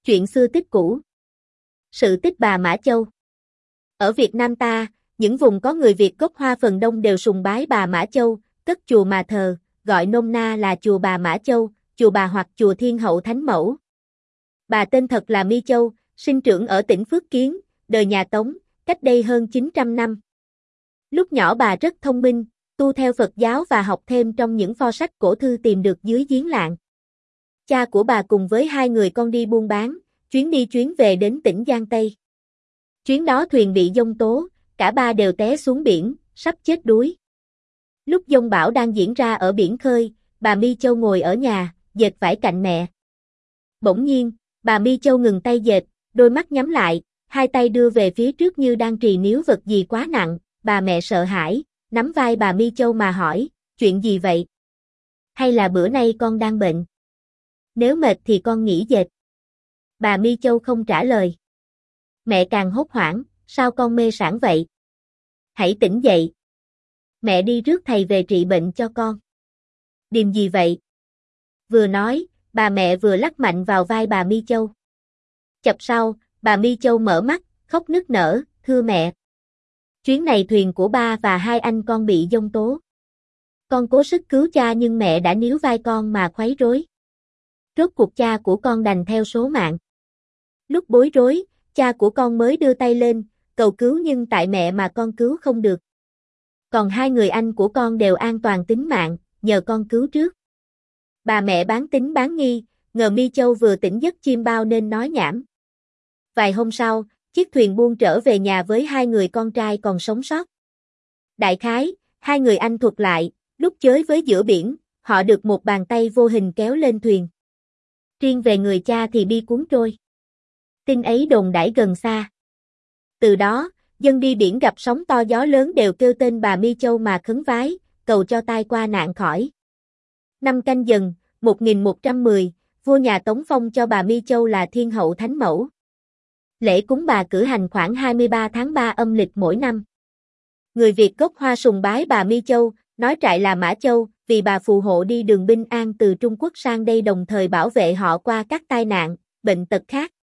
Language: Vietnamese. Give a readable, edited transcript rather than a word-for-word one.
Chuyện xưa tích cũ. Sự tích bà Mã Châu. Ở Việt Nam ta, những vùng có người Việt gốc Hoa phần đông đều sùng bái bà Mã Châu, cất chùa mà thờ, gọi nôm na là chùa bà Mã Châu, chùa bà hoặc chùa Thiên Hậu Thánh Mẫu. Bà tên thật là My Châu, sinh trưởng ở tỉnh Phước Kiến, đời nhà Tống, cách đây hơn 900 năm. Lúc nhỏ bà rất thông minh, tu theo Phật giáo và học thêm trong những pho sách cổ thư tìm được dưới giếng Lạng. Cha của bà cùng với hai người con đi buôn bán, chuyến đi chuyến về đến tỉnh Giang Tây. Chuyến đó thuyền bị giông tố, cả ba đều té xuống biển, sắp chết đuối. Lúc giông bão đang diễn ra ở biển khơi, bà My Châu ngồi ở nhà, dệt vải cạnh mẹ. Bỗng nhiên, bà My Châu ngừng tay dệt, đôi mắt nhắm lại, hai tay đưa về phía trước như đang trì níu vật gì quá nặng. Bà mẹ sợ hãi, nắm vai bà My Châu mà hỏi, chuyện gì vậy? Hay là bữa nay con đang bệnh? Nếu mệt thì con nghỉ dệt. Bà My Châu không trả lời. Mẹ càng hốt hoảng, sao con mê sảng vậy? Hãy tỉnh dậy. Mẹ đi rước thầy về trị bệnh cho con. Điềm gì vậy? Vừa nói, bà mẹ vừa lắc mạnh vào vai bà My Châu. Chập sau, bà My Châu mở mắt, khóc nức nở, thưa mẹ. Chuyến này thuyền của ba và hai anh con bị giông tố. Con cố sức cứu cha nhưng mẹ đã níu vai con mà khuấy rối. Rốt cuộc cha của con đành theo số mạng. Lúc bối rối, cha của con mới đưa tay lên, cầu cứu nhưng tại mẹ mà con cứu không được. Còn hai người anh của con đều an toàn tính mạng, nhờ con cứu trước. Bà mẹ bán tín bán nghi, ngờ My Châu vừa tỉnh giấc chiêm bao nên nói nhảm. Vài hôm sau, chiếc thuyền buôn trở về nhà với hai người con trai còn sống sót. Đại khái, hai người anh thuật lại, lúc chới với giữa biển, họ được một bàn tay vô hình kéo lên thuyền. Riêng về người cha thì bị cuốn trôi. Tin ấy đồn đãi gần xa. Từ đó, dân đi biển gặp sóng to gió lớn đều kêu tên bà My Châu mà khấn vái, cầu cho tai qua nạn khỏi. Năm Canh Dần, 1110, vua nhà Tống phong cho bà My Châu là Thiên Hậu Thánh Mẫu. Lễ cúng bà cử hành khoảng 23 tháng 3 âm lịch mỗi năm. Người Việt gốc Hoa sùng bái bà My Châu, nói trại là Mã Châu, vì bà phù hộ đi đường binh an từ Trung Quốc sang đây đồng thời bảo vệ họ qua các tai nạn, bệnh tật khác.